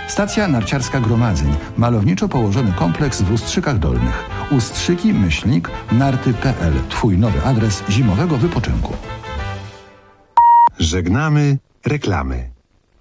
Stacja narciarska Gromadzeń, malowniczo położony kompleks w Ustrzykach Dolnych. Ustrzyki-narty.pl, Twój nowy adres zimowego wypoczynku. Żegnamy reklamy.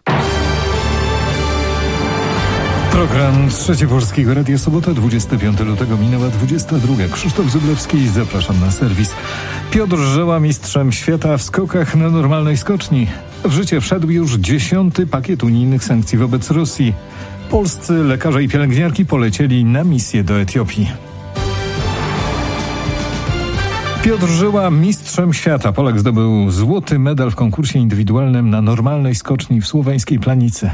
Program Trzecie Polskiego Radia, sobota, 25 lutego, minęła 22. Krzysztof Zublewski, zapraszam na serwis. Piotr Żyła mistrzem świata w skokach na normalnej skoczni. W życie wszedł już 10. pakiet unijnych sankcji wobec Rosji. Polscy lekarze i pielęgniarki polecieli na misję do Etiopii. Piotr Żyła mistrzem świata. Polak zdobył złoty medal w konkursie indywidualnym na normalnej skoczni w słoweńskiej Planicy.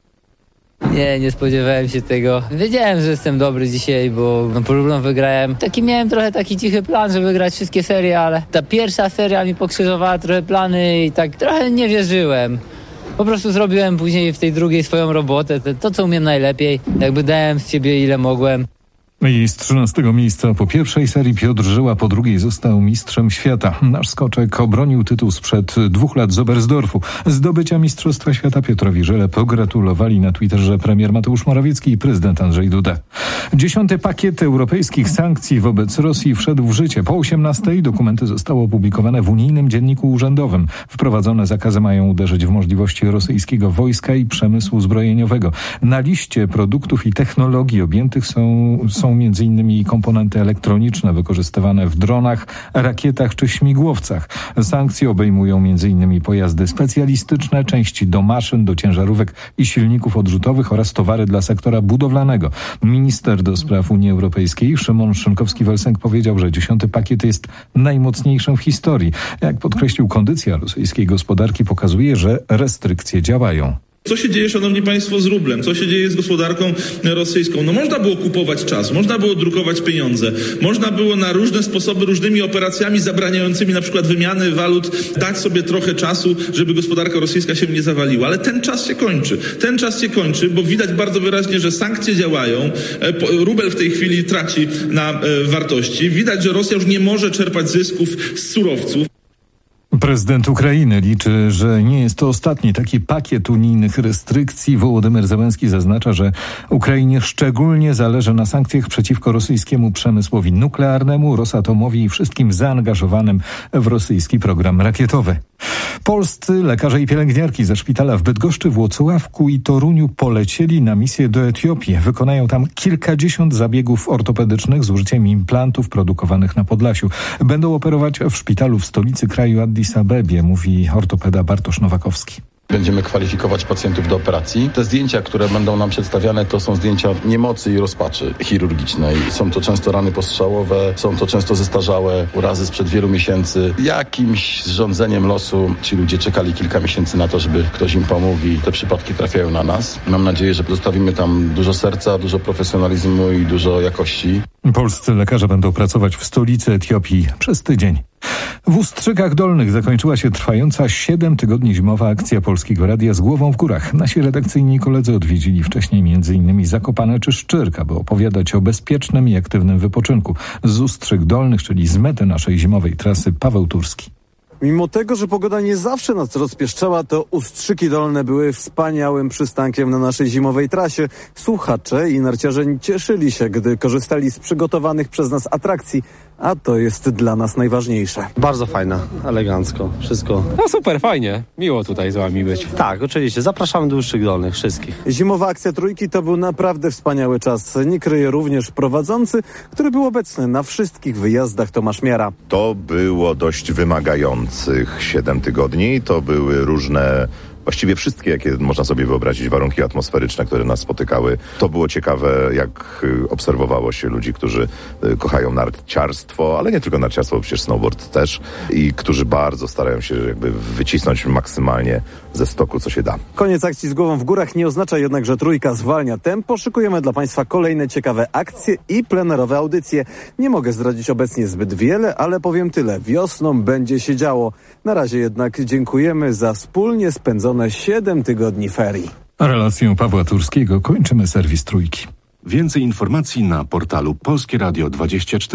Nie spodziewałem się tego. Wiedziałem, że jestem dobry dzisiaj, bo po Lublin wygrałem. Miałem trochę taki cichy plan, żeby wygrać wszystkie serie, ale ta pierwsza seria mi pokrzyżowała trochę plany i tak trochę nie wierzyłem. Po prostu zrobiłem później w tej drugiej swoją robotę, to co umiem najlepiej. Dałem z siebie ile mogłem. I z 13 miejsca po pierwszej serii Piotr Żyła, po drugiej został mistrzem świata. Nasz skoczek obronił tytuł sprzed 2 lat z Oberstdorfu. Zdobycia Mistrzostwa Świata Piotrowi Żyle pogratulowali na Twitterze premier Mateusz Morawiecki i prezydent Andrzej Duda. 10. pakiet europejskich sankcji wobec Rosji wszedł w życie. Po 18 dokumenty zostały opublikowane w unijnym dzienniku urzędowym. Wprowadzone zakazy mają uderzyć w możliwości rosyjskiego wojska i przemysłu zbrojeniowego. Na liście produktów i technologii objętych są m.in. komponenty elektroniczne wykorzystywane w dronach, rakietach czy śmigłowcach. Sankcje obejmują m.in. pojazdy specjalistyczne, części do maszyn, do ciężarówek i silników odrzutowych oraz towary dla sektora budowlanego. Minister do spraw Unii Europejskiej Szymon Szynkowski-Welsenk powiedział, że 10. pakiet jest najmocniejszym w historii. Jak podkreślił, kondycja rosyjskiej gospodarki pokazuje, że restrykcje działają. Co się dzieje, szanowni państwo, z rublem? Co się dzieje z gospodarką rosyjską? Można było kupować czas, można było drukować pieniądze, można było na różne sposoby, różnymi operacjami zabraniającymi na przykład wymiany walut dać sobie trochę czasu, żeby gospodarka rosyjska się nie zawaliła. Ale ten czas się kończy. Ten czas się kończy, bo widać bardzo wyraźnie, że sankcje działają. Rubel w tej chwili traci na wartości. Widać, że Rosja już nie może czerpać zysków z surowców. Prezydent Ukrainy liczy, że nie jest to ostatni taki pakiet unijnych restrykcji. Wołodymyr Zełenski zaznacza, że Ukrainie szczególnie zależy na sankcjach przeciwko rosyjskiemu przemysłowi nuklearnemu, Rosatomowi i wszystkim zaangażowanym w rosyjski program rakietowy. Polscy lekarze i pielęgniarki ze szpitala w Bydgoszczy, Włocławku i Toruniu polecieli na misję do Etiopii. Wykonają tam kilkadziesiąt zabiegów ortopedycznych z użyciem implantów produkowanych na Podlasiu. Będą operować w szpitalu w stolicy kraju Addis Abebie, mówi ortopeda Bartosz Nowakowski. Będziemy kwalifikować pacjentów do operacji. Te zdjęcia, które będą nam przedstawiane, to są zdjęcia niemocy i rozpaczy chirurgicznej. Są to często rany postrzałowe, są to często zestarzałe urazy sprzed wielu miesięcy. Jakimś zrządzeniem losu ci ludzie czekali kilka miesięcy na to, żeby ktoś im pomógł i te przypadki trafiają na nas. Mam nadzieję, że zostawimy tam dużo serca, dużo profesjonalizmu i dużo jakości. Polscy lekarze będą pracować w stolicy Etiopii przez tydzień. W Ustrzykach Dolnych zakończyła się trwająca 7 tygodni zimowa akcja Polskiego Radia z głową w górach. Nasi redakcyjni koledzy odwiedzili wcześniej m.in. Zakopane czy Szczyrk, aby opowiadać o bezpiecznym i aktywnym wypoczynku. Z Ustrzyk Dolnych, czyli z mety naszej zimowej trasy, Paweł Turski. Mimo tego, że pogoda nie zawsze nas rozpieszczała, to Ustrzyki Dolne były wspaniałym przystankiem na naszej zimowej trasie. Słuchacze i narciarze cieszyli się, gdy korzystali z przygotowanych przez nas atrakcji, a to jest dla nas najważniejsze. Bardzo fajna, elegancko, wszystko. No super, fajnie, miło tutaj z wami być. Tak, oczywiście, zapraszamy do Ustrzyk Dolnych wszystkich. Zimowa akcja Trójki to był naprawdę wspaniały czas. Nie kryje również prowadzący, który był obecny na wszystkich wyjazdach, Tomasz Miara. To było dość wymagających 7 tygodni, to były różne... Właściwie wszystkie, jakie można sobie wyobrazić, warunki atmosferyczne, które nas spotykały. To było ciekawe, jak obserwowało się ludzi, którzy kochają narciarstwo, ale nie tylko narciarstwo, przecież snowboard też i którzy bardzo starają się jakby wycisnąć maksymalnie ze stoku, co się da. Koniec akcji z głową w górach nie oznacza jednak, że Trójka zwalnia tempo. Szykujemy dla Państwa kolejne ciekawe akcje i plenerowe audycje. Nie mogę zdradzić obecnie zbyt wiele, ale powiem tyle. Wiosną będzie się działo. Na razie jednak dziękujemy za wspólnie spędzone 7 tygodni ferii. Relacją Pawła Turskiego kończymy serwis Trójki. Więcej informacji na portalu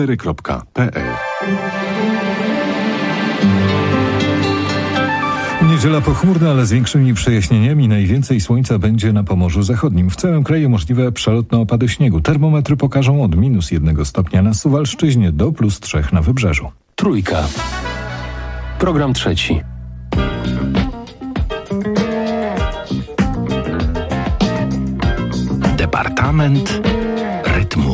polskieradio24.pl. Niedziela pochmurna, ale z większymi przejaśnieniami. Najwięcej słońca będzie na Pomorzu Zachodnim. W całym kraju możliwe przelotne opady śniegu. Termometry pokażą od -1 stopnia na Suwalszczyźnie do +3 na Wybrzeżu. Trójka. Program trzeci. Departament rytmu.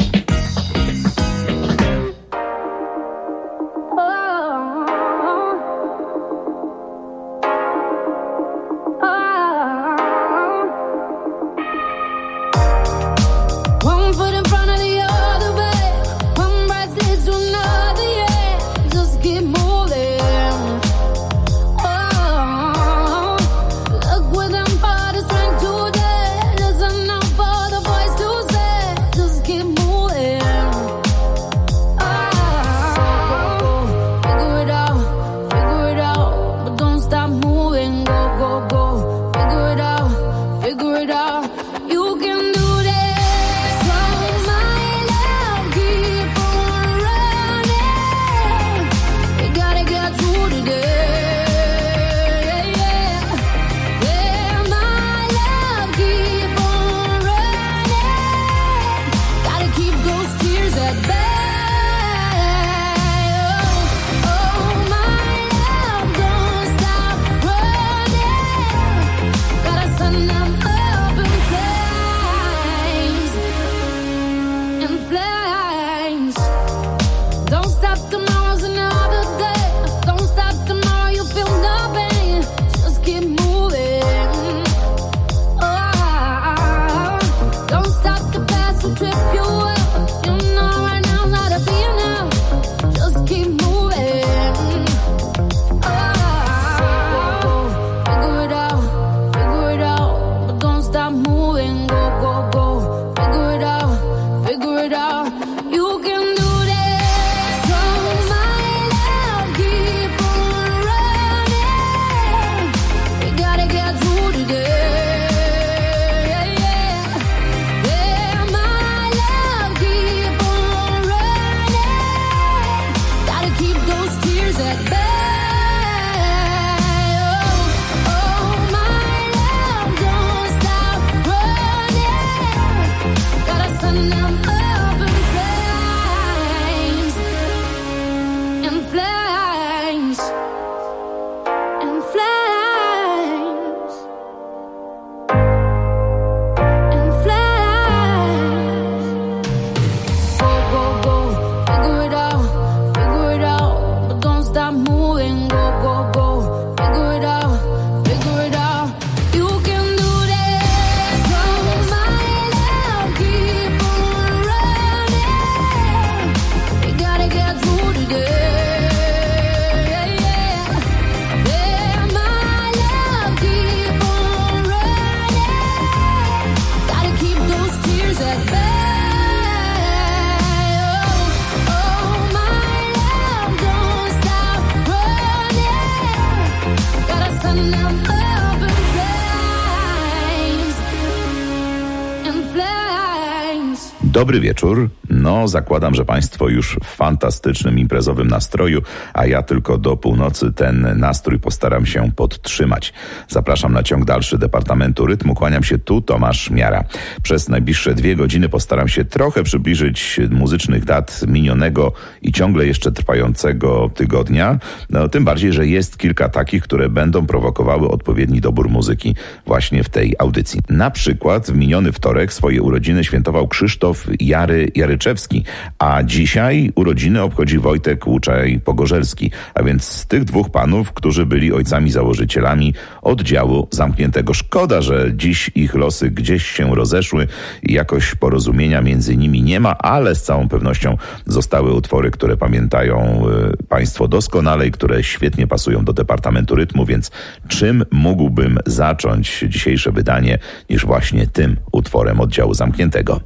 Dobry wieczór. No, zakładam, że Państwo już w fantastycznym imprezowym nastroju, a ja tylko do północy ten nastrój postaram się podtrzymać. Zapraszam na ciąg dalszy Departamentu Rytmu. Kłaniam się tu, Tomasz Miara. Przez najbliższe 2 godziny postaram się trochę przybliżyć muzycznych dat minionego i ciągle jeszcze trwającego tygodnia. No, tym bardziej, że jest kilka takich, które będą prowokowały odpowiedni dobór muzyki właśnie w tej audycji. Na przykład w miniony wtorek swoje urodziny świętował Krzysztof Jaryczewski, a dzisiaj urodziny obchodzi Wojtek Łuczaj-Pogorzelski, a więc z tych 2 panów, którzy byli ojcami założycielami oddziału zamkniętego. Szkoda, że dziś ich losy gdzieś się rozeszły i jakoś porozumienia między nimi nie ma, ale z całą pewnością zostały utwory, które pamiętają Państwo doskonale i które świetnie pasują do Departamentu Rytmu, więc czym mógłbym zacząć dzisiejsze wydanie niż właśnie tym utworem oddziału zamkniętego.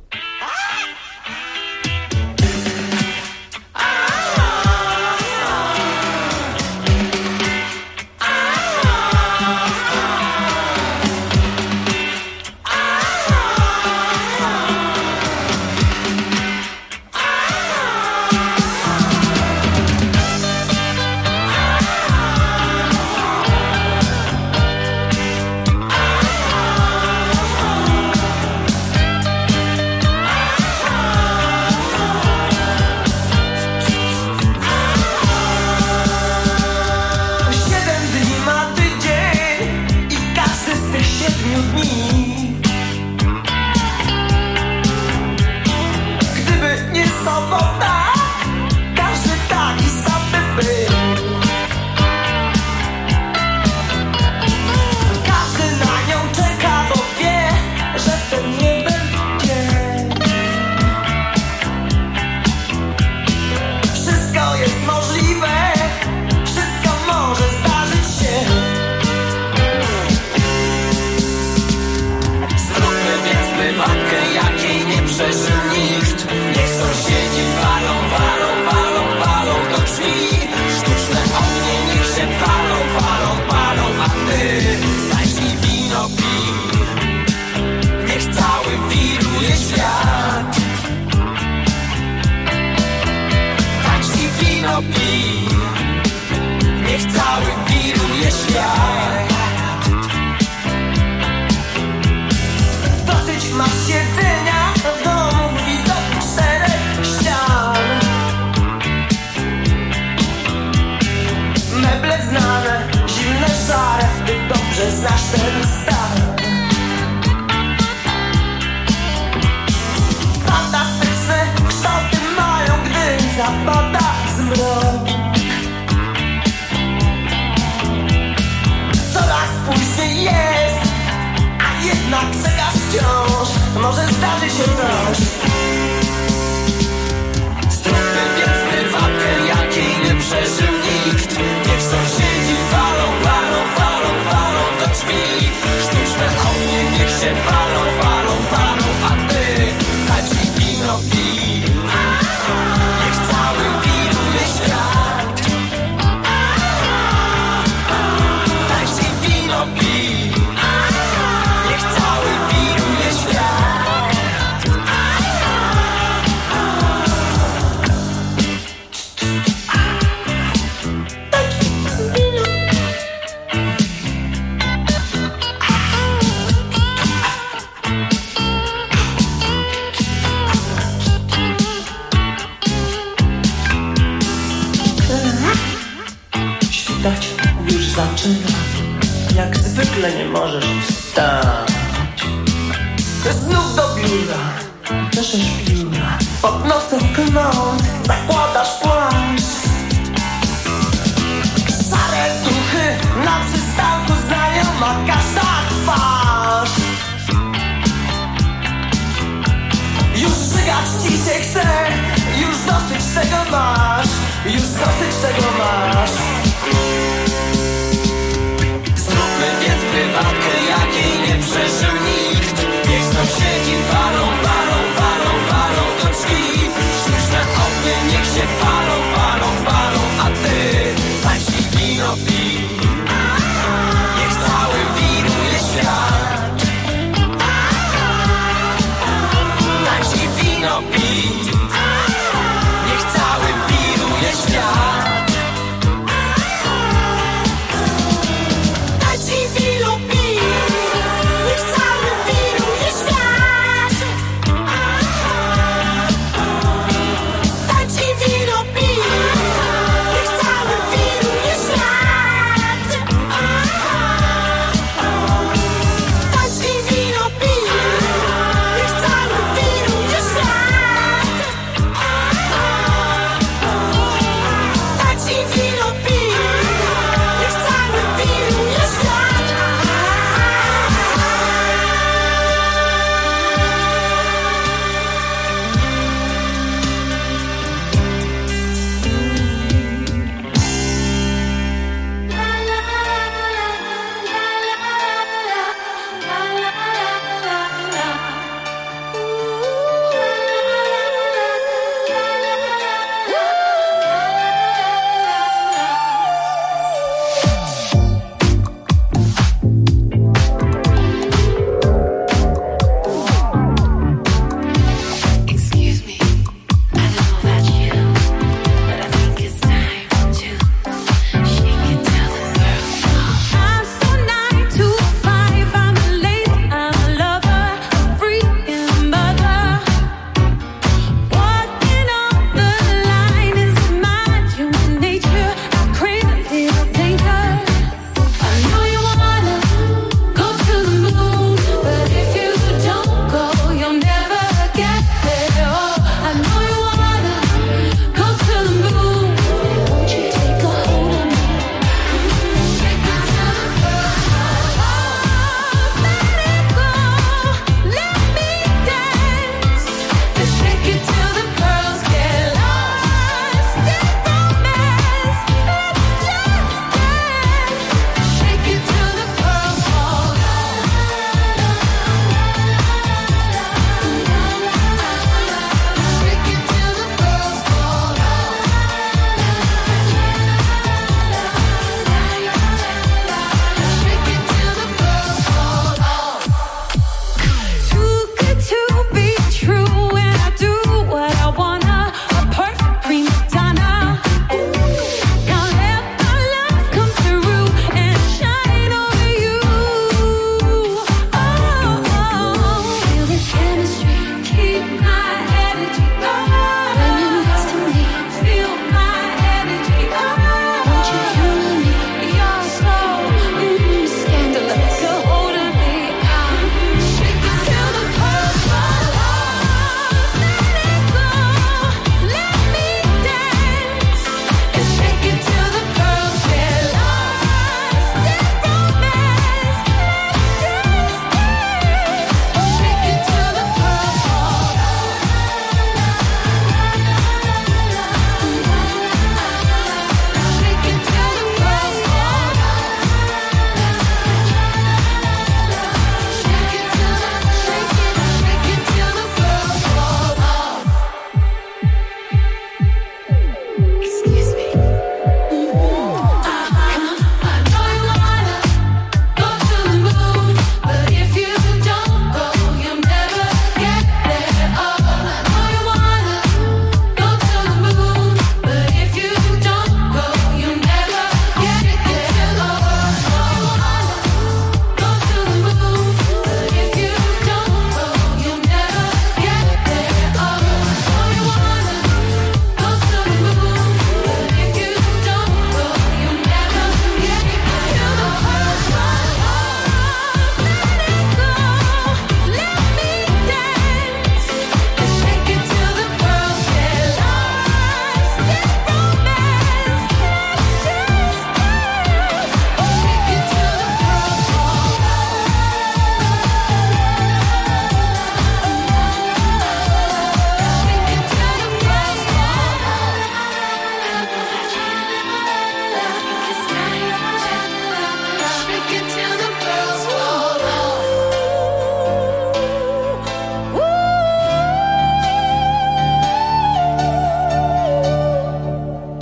Masz jedzenia w domu, widok 4 ścian. Meble znane, zimne, szare, ty dobrze znasz ten stan. Fantastyczne kształty mają, gdy zapada zmrok. Coraz później jest, a jednak czekasz wciąż. Może zdarzy się coś. Zróbmy więc prywatkę, jakiej nie przeżył nikt. Niech sąsiedzi walą, walą, walą, walą do drzwi. Sztuczne ognie niech się walą, walą, walą, a ty dać mi wino pij. Niech cały wiruje świat. Daj mi wino pij. Niech cały wiruje świat. Świtać już zaczyna, jak zwykle nie możesz wstać. Znów do biura, czeszesz pióra, pod nosem klnąc, zakładasz płaszcz. Szare duchy na przystanku, znajoma każda twarz. Już żygać ci się chce, już dosyć tego masz, już dosyć tego masz. Zróbmy więc prywatkę, jakiej nie przeżył nikt. Niech sąsiedzi walą, walą, walą, walą do drzwi. Sztuczne ognie niech się walą, walą, walą, a ty daj mi wino pij. Niech cały wiruje świat. Daj mi wino pij. Niech cały wiruje świat. Daj mi wino pij. Niech cały wiruje świat.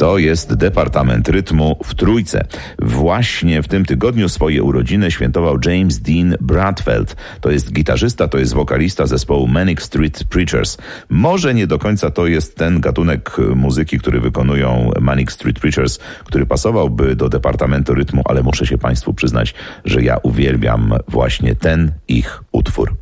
To jest Departament Rytmu w Trójce. Właśnie w tym tygodniu swoje urodziny świętował James Dean Bradfeld. To jest gitarzysta, to jest wokalista zespołu Manic Street Preachers. Może nie do końca to jest ten gatunek muzyki, który wykonują Manic Street Preachers, który pasowałby do Departamentu Rytmu, ale muszę się Państwu przyznać, że ja uwielbiam właśnie ten ich utwór.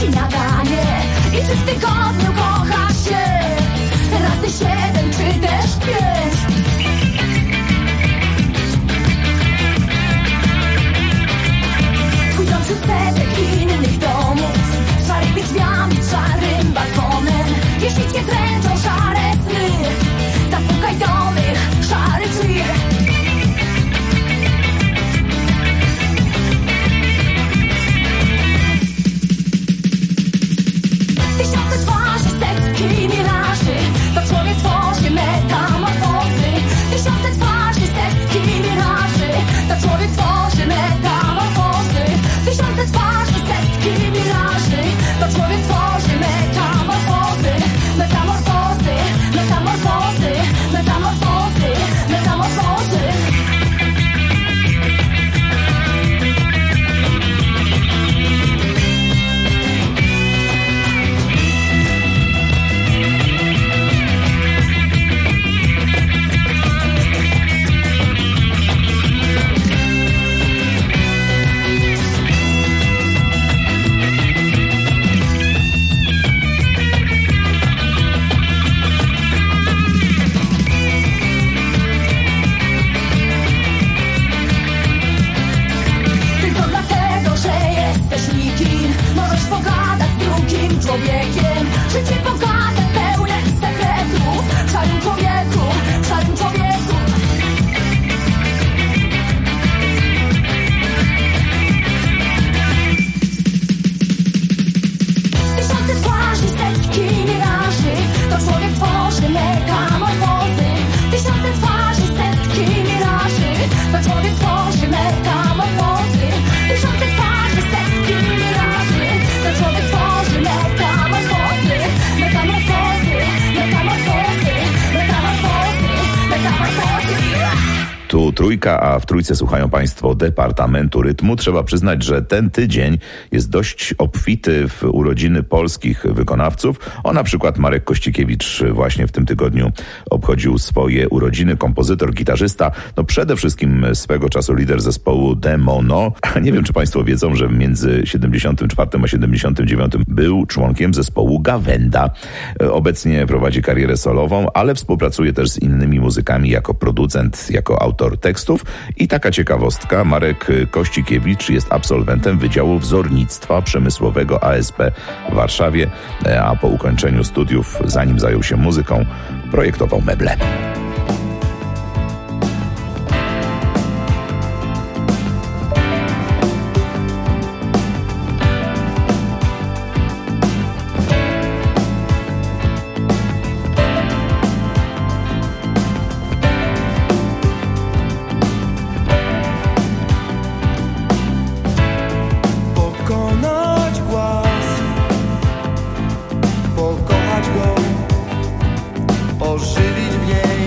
śniadanie. I czy w tygodniu kocha się razy 7 czy też 5. Twój dom setek innych domów, z szarymi drzwiami, z szarym balkonem. Jeśli cię dręczą szare sny, zapukaj do mych szarych drzwi. Tysiące twarzy, setki miraży, to człowiek tworzy metamorfozy. Tysiące twarzy, setki miraży, to człowiek tworzy metamorfozy. Tysiące twarzy, setki miraży, to człowiek tworzy metamorfozy. Metamorfozy, metamorfozy, metamorfozy, metamorfozy. Tylko dlatego, że jesteś nikim, możesz pogadać z drugim człowiekiem. Życie bogate, pełne sekretów, w szarym człowieku, w szarym człowieku. Tysiące twarzy, setki miraży, to człowiek tworzy metamorfozy. Tysiące twarzy, setki miraży, to człowiek tworzy metamorfozy. Tysiące twarzy, setki miraży, to człowiek tworzy metamorfozy. Metamorfozy, metamorfozy, metamorfozy, metamorfozy. Tu Trójka, a w Trójce słuchają Państwo Departamentu Rytmu. Trzeba przyznać, że ten tydzień jest dość obfity w urodziny polskich wykonawców. O, na przykład Marek Kościkiewicz właśnie w tym tygodniu obchodził swoje urodziny. Kompozytor, gitarzysta, no przede wszystkim swego czasu lider zespołu Demono. Nie wiem, czy Państwo wiedzą, że między 74 a 79 był członkiem zespołu Gawenda. Obecnie prowadzi karierę solową, ale współpracuje też z innymi muzykami jako producent, jako autor tekstów. I taka ciekawostka, Marek Kościkiewicz jest absolwentem Wydziału Wzornictwa Przemysłowego ASP w Warszawie, a po ukończeniu studiów, zanim zajął się muzyką, projektował meble. Pokonać głaz, pokochać go, ożywić w niej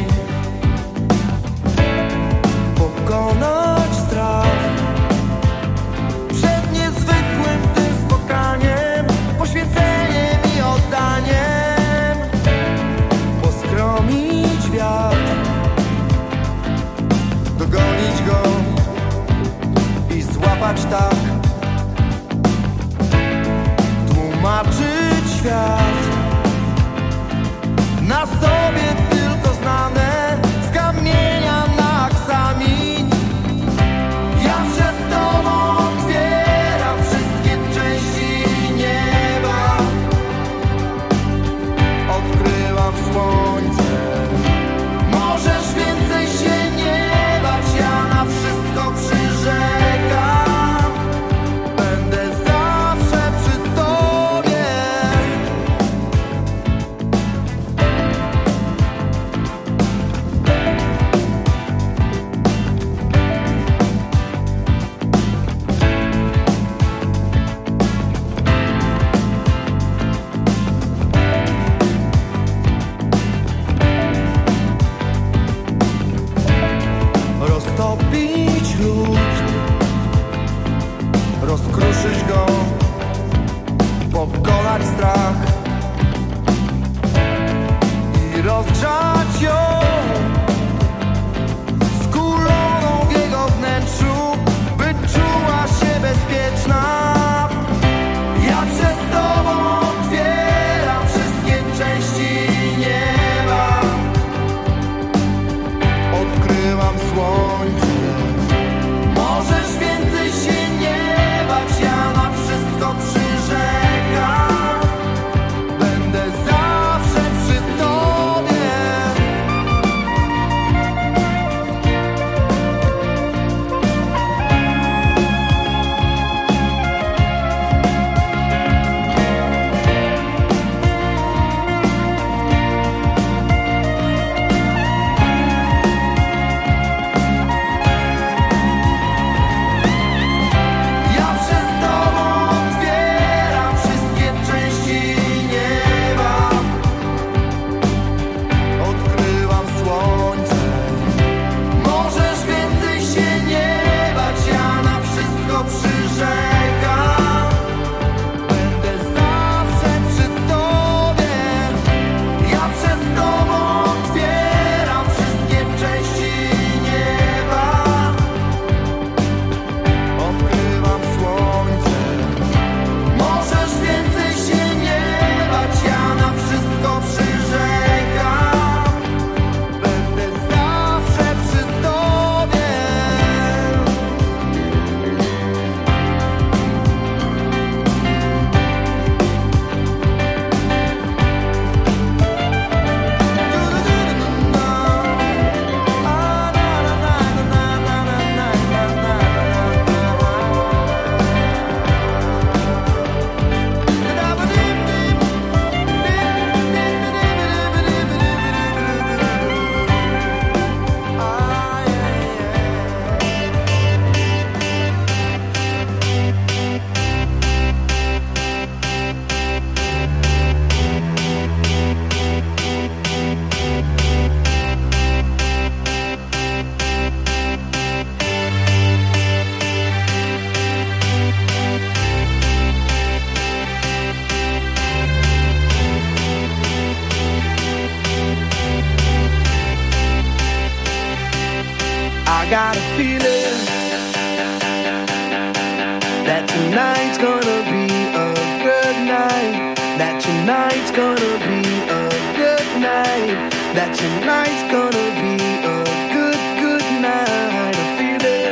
that tonight's gonna be a good, good night. I feel it.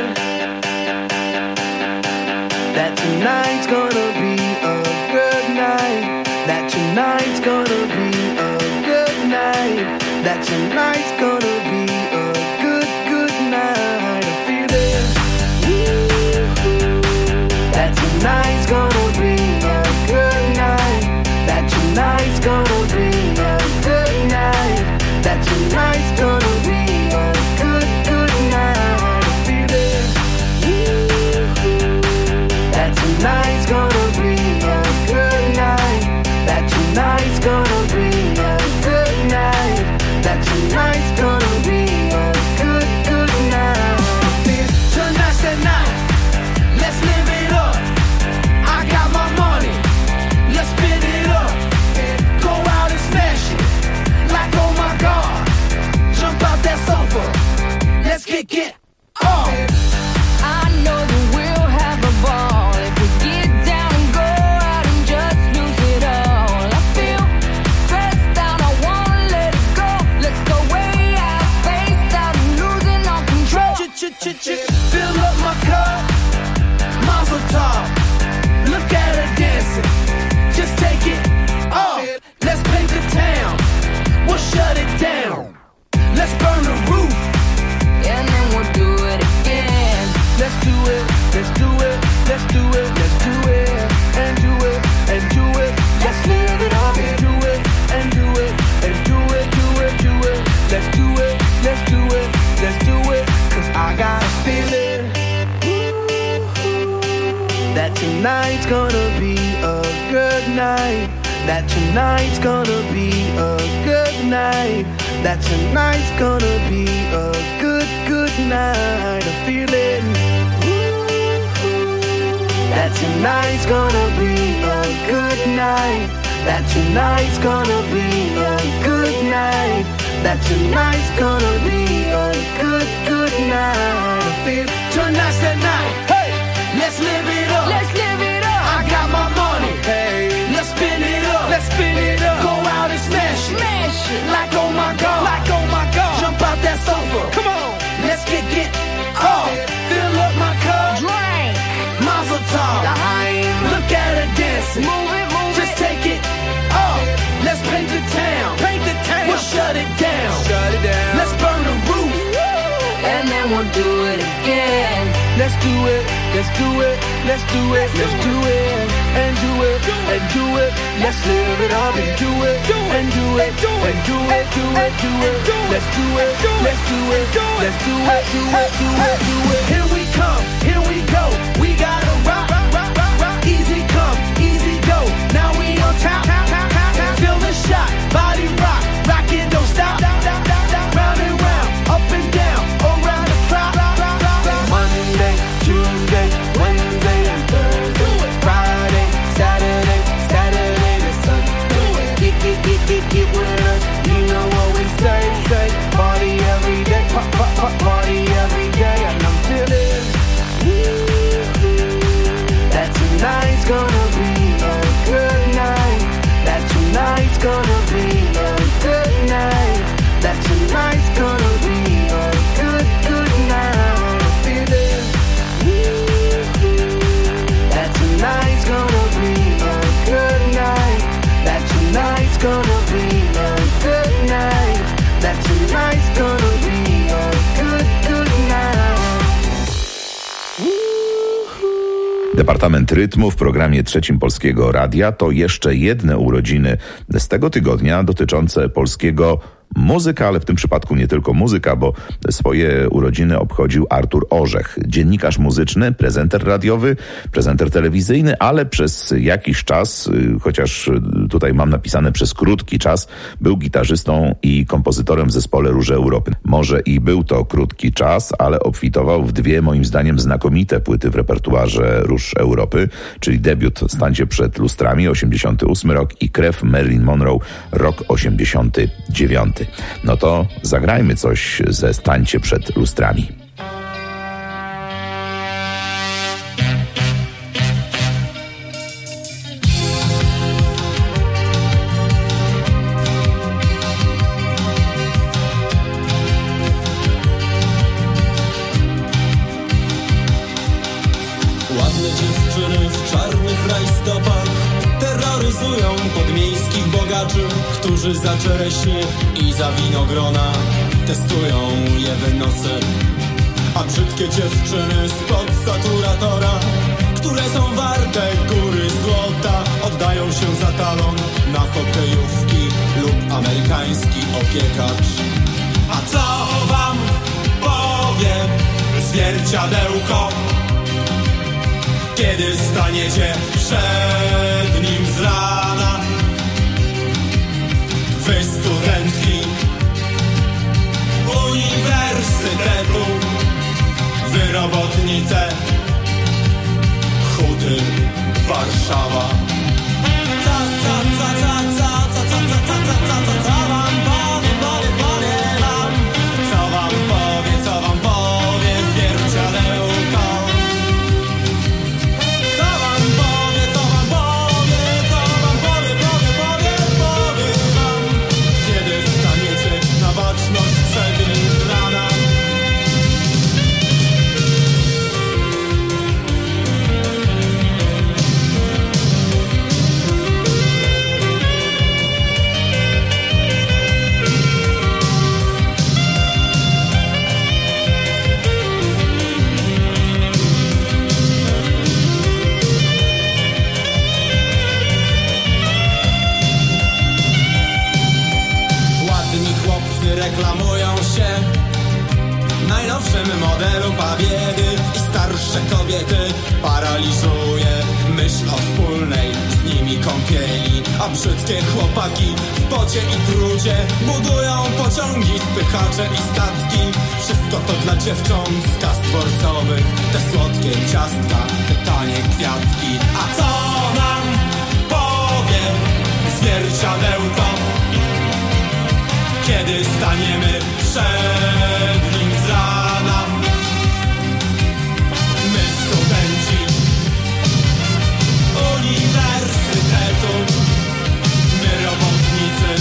That tonight's gonna be a good night. That tonight's gonna be a good night. That tonight's gonna be a good, good night. I feel it. That tonight's gonna be a good night. That tonight's gonna be a good night. That tonight's gonna be a good, good night. I feel it. That tonight's gonna be a good night. That tonight's gonna be a good night. That tonight's gonna be a good, good night. I feel tonight's the night. Let's live it up. I got my money. Let's spin it up. Go out and smash it. Like oh my God. Jump out that sofa. Let's kick it off. I know that we'll have a ball if we get down and go out and just lose it all. I feel stressed out, I wanna let it go. Let's go way out, spaced out and losing all control. Fill up my cup. Mazel tov. Look at her dancing. Just take it off. Let's paint the town. We'll shut it down. Let's burn the roof. And then we'll do it again. Let's do it. Let's do it. Let's do it. Let's do it. And do it. And do it. Let's live it up. And do it. And do it. And do it. Do it. Do it. Let's do it. Let's do it. Let's do it. 'Cause I got a feeling that tonight's gonna be a good night. That tonight's gonna be a good night. That tonight's gonna be a good, good night. I feel it. That tonight's gonna be a good night. That tonight's gonna be a good night. That tonight's gonna be a good, good night. I feel tonight's the night. Hey, let's live it up. Let's live it up. I got my money. Hey, let's spin it up. Let's spin it up. Go out and smash it. Smash it. Like oh my God. Like oh my God. Jump out that sofa. Come on. Let's kick it off. Fill up my cup. Drink. Mazel tov. Look at her dancing. Move it, move Just it. take it off. Let's paint the town. Paint the town. We'll shut it down. Shut it down. Let's burn the roof. And then we'll do it again. Let's do it. Let's do it. Let's do it. Let's do it. And do it. And do it. Let's live it up and do it. And do it. And do it. Do it. Do it. Let's do it. Let's do it. Let's do it. Do it. Do it. Do it. Here we come. Here we go. We gotta rock. Easy come. Easy go. Now we on top. Feel the shot. Body rock. Rock it. Don't stop. Round and round. Up and down. Around the clock. Monday, Tuesday, Wednesday, and Thursday. Friday, Saturday, Saturday to Sunday. Get with us. You know what we say. Party every day. Party every day. And I'm feeling that tonight's gonna be a good night. That tonight's gonna be a good night. That tonight's gonna be a good, good night. I feel it. That tonight's gonna be a good night. That tonight's gonna be a good night. That tonight's gonna be a good, good night. Departament Rytmu w programie Trzecim Polskiego Radia to jeszcze jedne urodziny z tego tygodnia dotyczące polskiego muzyka, ale w tym przypadku nie tylko muzyka, bo swoje urodziny obchodził Artur Orzech. Dziennikarz muzyczny, prezenter radiowy, prezenter telewizyjny, ale przez jakiś czas, chociaż tutaj mam napisane przez krótki czas, był gitarzystą i kompozytorem w zespole Róże Europy. Może i był to krótki czas, ale obfitował w dwie, moim zdaniem, znakomite płyty w repertuarze Róż Europy, czyli debiut Stańcie przed lustrami, 88 rok i Krew Marilyn Monroe, rok 89. No to zagrajmy coś ze Stańcie przed lustrami. polują podmiejskich bogaczy, którzy za czereśnie i za winogrona testują je w nocy. A brzydkie dziewczyny spod saturatora, które są warte góry złota, oddają się za talon na hokejówki lub amerykański opiekacz. A co wam powie zwierciadełko, kiedy staniecie przed nim z rana? Wy studentki uniwersytetu, wy robotnice Huty Warszawa. Co wam powie zwierciadełko? Co wam powie wam, kiedy staniecie na baczność przed nim z rana? Reklamują się najnowszym modelu pabiedy i starsze kobiety paraliżuje myśl o wspólnej z nimi kąpieli, a brzydkie chłopaki w pocie i trudzie budują pociągi, spychacze i statki. Wszystko to dla dziewcząt z kast dworcowych, te słodkie ciastka, te tanie kwiatki. A co nam powie zwierciadełko, kiedy staniemy przed nim z rana? My studenci uniwersytetu, my robotnicy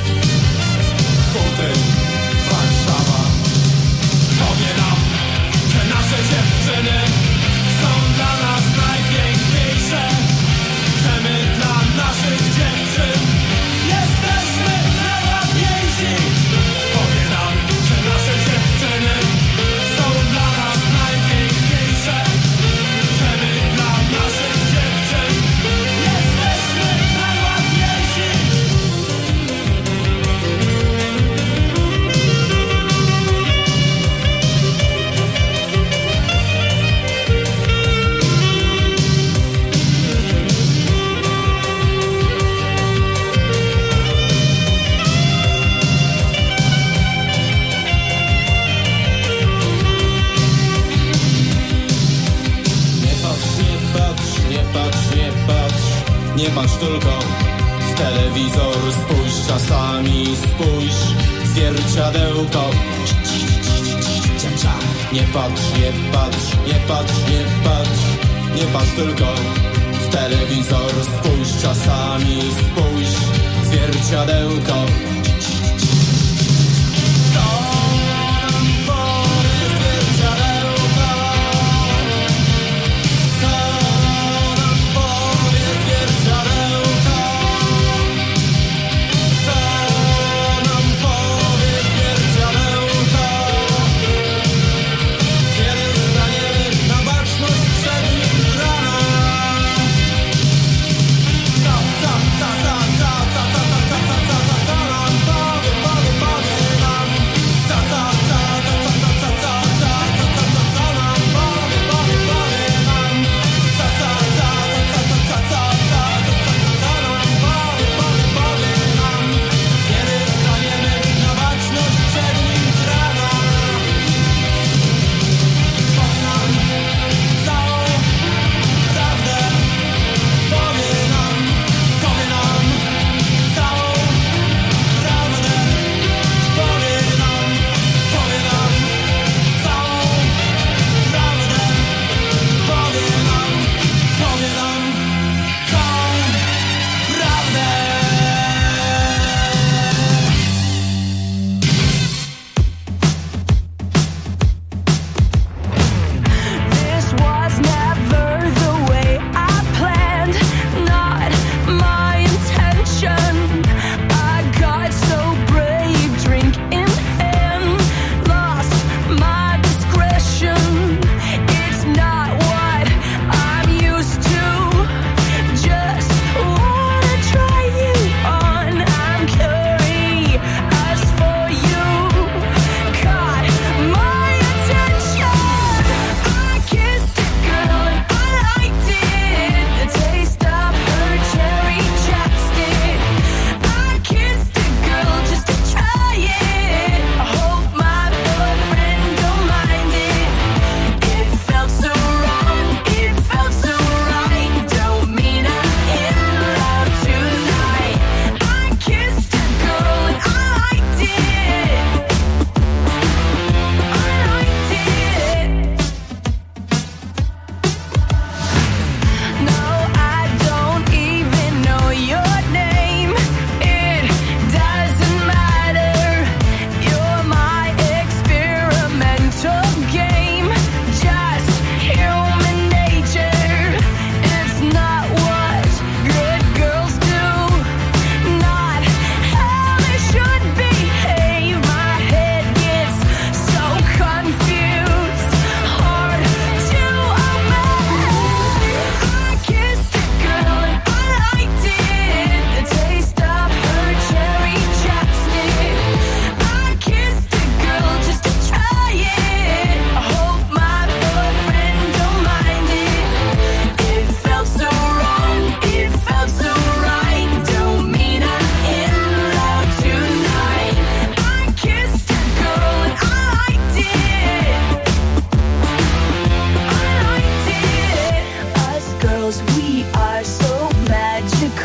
Huty Warszawa. Powie nam, że nasze dziewczyny są dla nas najpiękniejsze, że my dla naszych dziewczyn jesteśmy najładniejsi. Powie nam, że nasze dziewczyny są dla nas najpiękniejsze, że my dla naszych dziewczyn jesteśmy najładniejsi. Nie patrz tylko w telewizor, spójrz czasami, spójrz w zwierciadełko. Nie patrz, nie patrz, nie patrz, nie patrz, nie patrz tylko w telewizor, spójrz czasami, spójrz w zwierciadełko.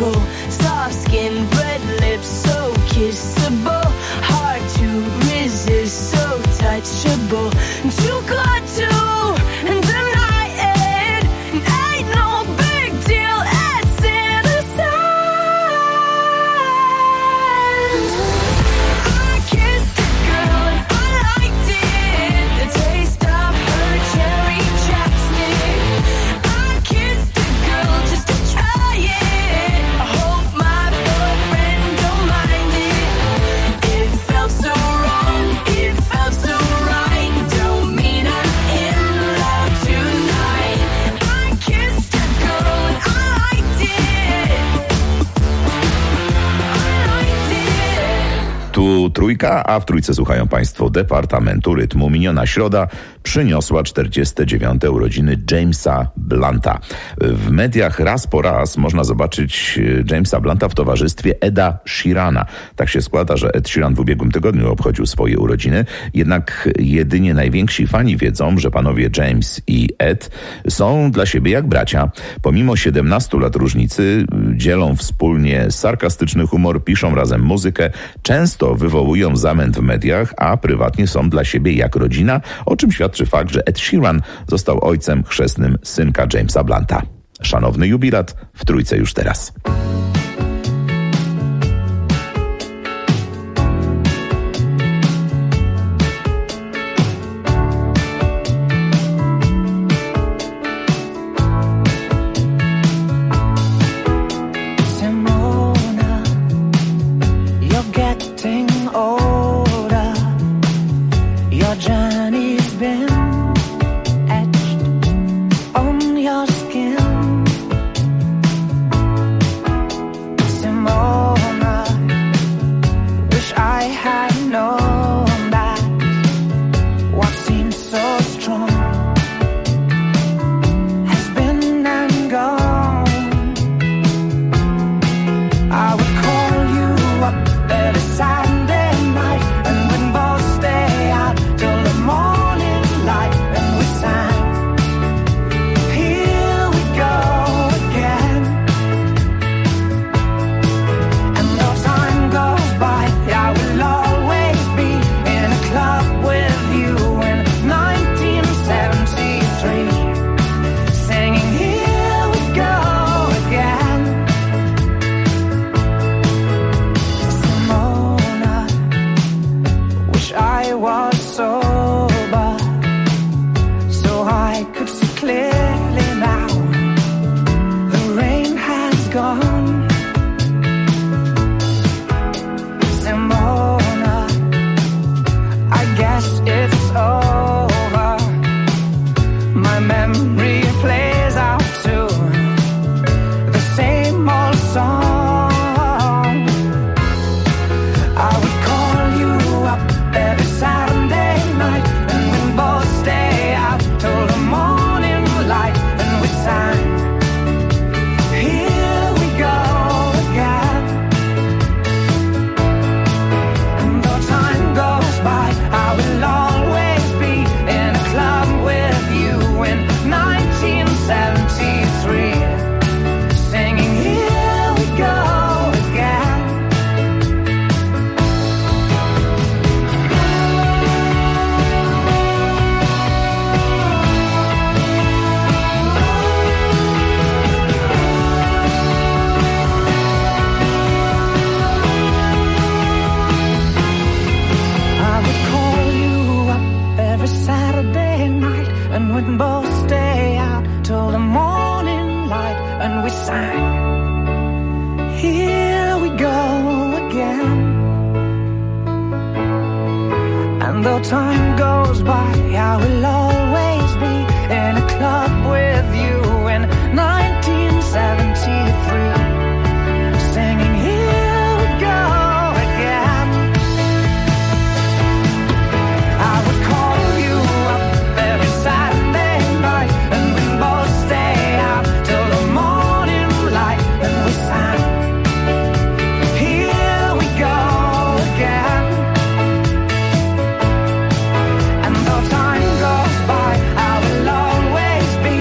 physical. Soft skin, red lips, so kissable. Hard to resist, so touchable. Too good to deny it. Ain't no big deal, it's innocent. I kissed a girl and I liked it. The taste of her cherry chapstick. I kissed a girl just to try it. I hope my boyfriend don't mind it. It felt so wrong, it felt so right. Don't mean I'm in love tonight. I kissed a girl and I liked it. I liked it. Tu Trójka, a w Trójce słuchają Państwo Departamentu Rytmu. Miniona środa przyniosła 49. urodziny Jamesa Blunta. W mediach raz po raz można zobaczyć Jamesa Blunta w towarzystwie Eda Sheerana. Tak się składa, że Ed Sheeran w ubiegłym tygodniu obchodził swoje urodziny, jednak jedynie najwięksi fani wiedzą, że panowie James i Ed są dla siebie jak bracia. Pomimo 17 lat różnicy dzielą wspólnie sarkastyczny humor, piszą razem muzykę, często wywołują zamęt w mediach, a prywatnie są dla siebie jak rodzina, o czym świadczy fakt, że Ed Sheeran został ojcem chrzestnym synka Jamesa Blunta. Szanowny jubilat w Trójce już teraz. Simona, you're getting older. Your journey's been etched on your skin. Simona, wish I had known that what seems so strong has been and gone. I would call you up every Saturday night, and we'd both stay out till the morning light, and we sang, here we go again. And though time goes by, I will always be in a club with you in 1973, singing, here we go again. Simona, wish I was sober, so I could see clearly now. The rain has gone. Simona, I guess it's over. My memory plays out to the same old song. I would call you up every Saturday night, and we'd both stay out till the morning light, and we sang, here we go again. And though time goes by, I will always be in a club with you in 1973, singing, here we go again. I would call you up every Saturday night, and we'd both stay out till the morning light, and we sang, here we go again. And though time goes by, I will always be in a club with you in 1973, singing, here we go again. I would call you up every Saturday night, and we'd both stay out till the morning light, and we sang, here we go again. And though time goes by, I will always be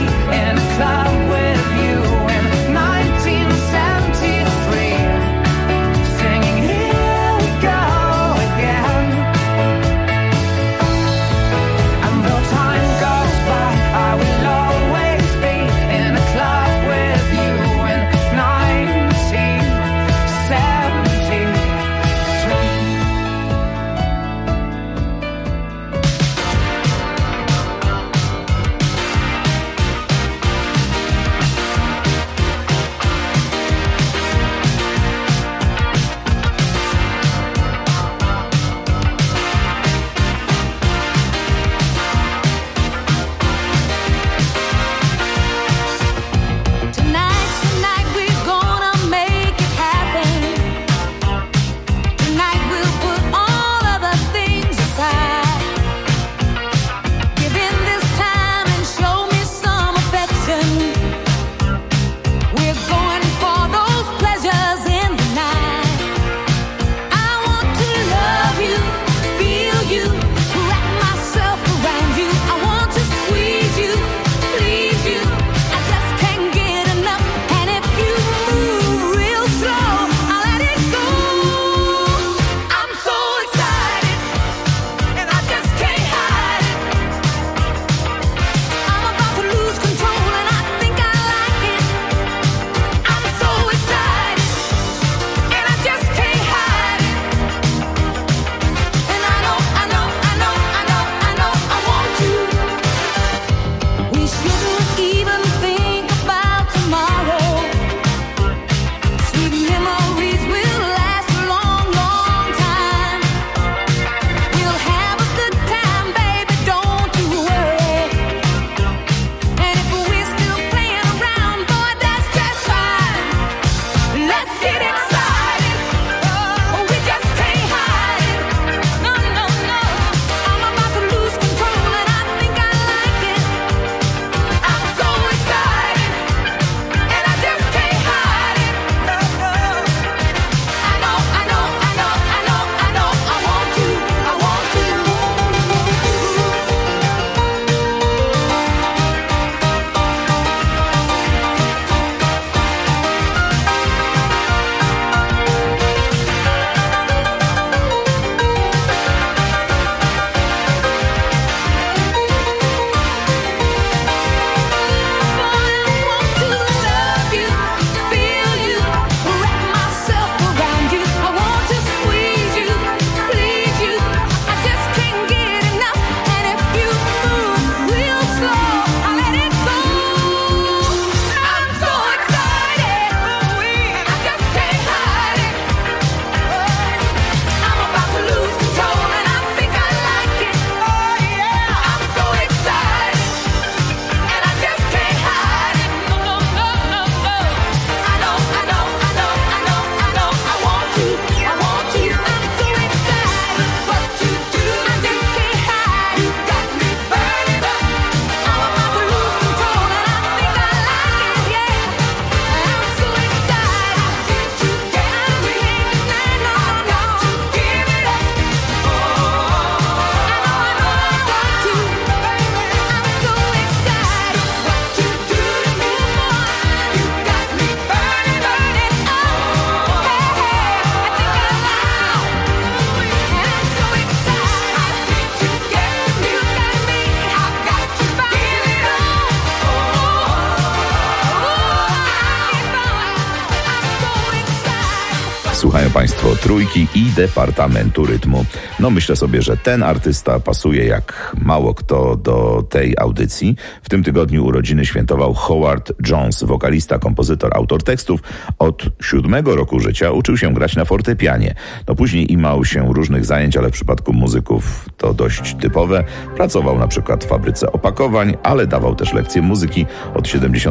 Słuchają Państwo Trójki i Departamentu Rytmu. No myślę sobie, że ten artysta pasuje jak mało kto do tej audycji. W tym tygodniu urodziny świętował Howard Jones, wokalista, kompozytor, autor tekstów. Od 7 roku życia uczył się grać na fortepianie. No później imał się różnych zajęć, ale w przypadku muzyków to dość typowe. Pracował na przykład w fabryce opakowań, ale dawał też lekcje muzyki. Od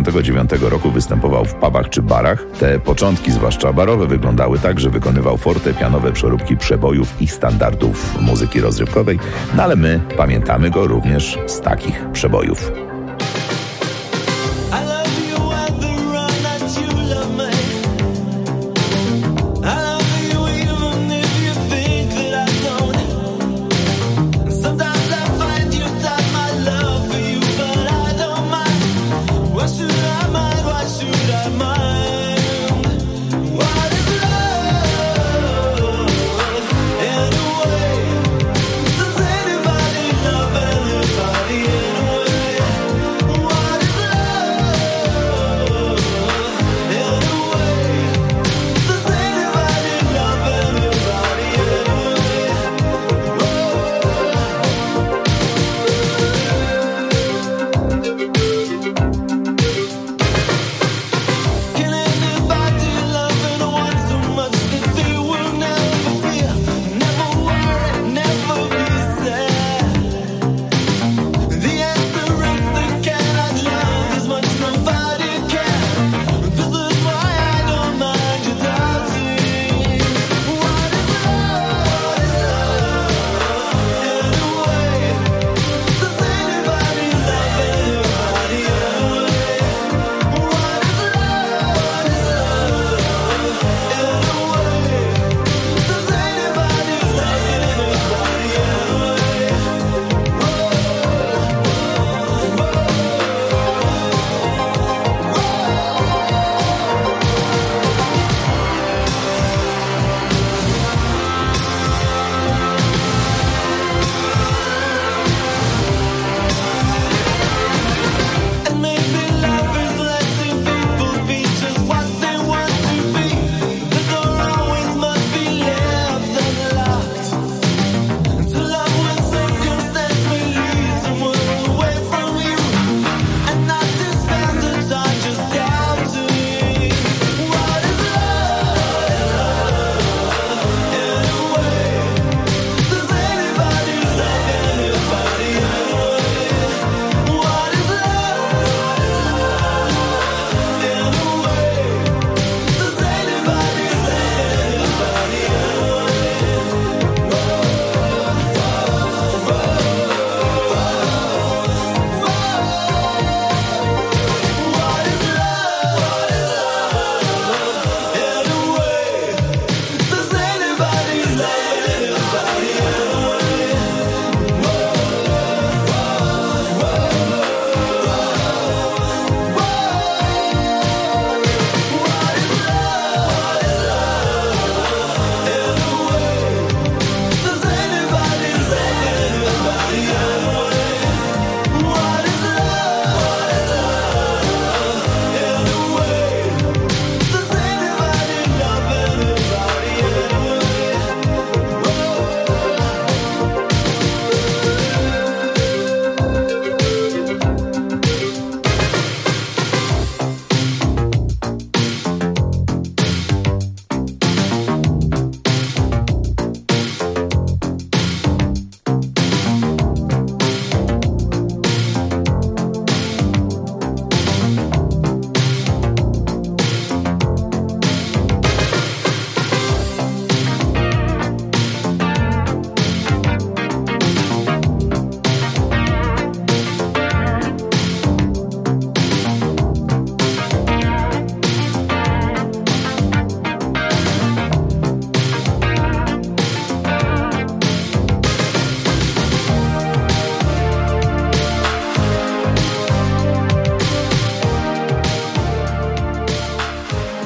79 roku występował w pubach czy barach. Te początki, zwłaszcza barowe, wyglądały tak, że wykonywał fortepianowe przeróbki przebojów i standardów muzyki rozrywkowej, no ale my pamiętamy go również z takich przebojów.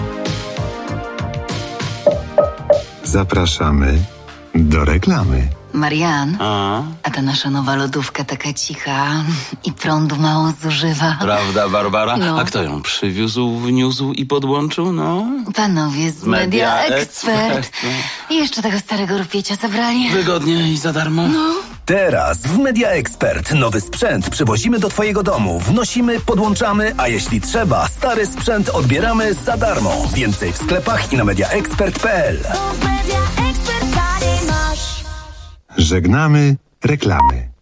Zapraszamy do reklamy. Marian, a ta nasza nowa lodówka taka cicha i prądu mało zużywa. Prawda, Barbara? No. A kto ją przywiózł, wniósł i podłączył? No. Panowie z Media Expert. I jeszcze tego starego rupiecia zabrali. Wygodnie i za darmo. No. Teraz w Media Expert nowy sprzęt przywozimy do twojego domu, wnosimy, podłączamy, a jeśli trzeba, stary sprzęt odbieramy za darmo. Więcej w sklepach i na mediaexpert.pl. Żegnamy reklamy.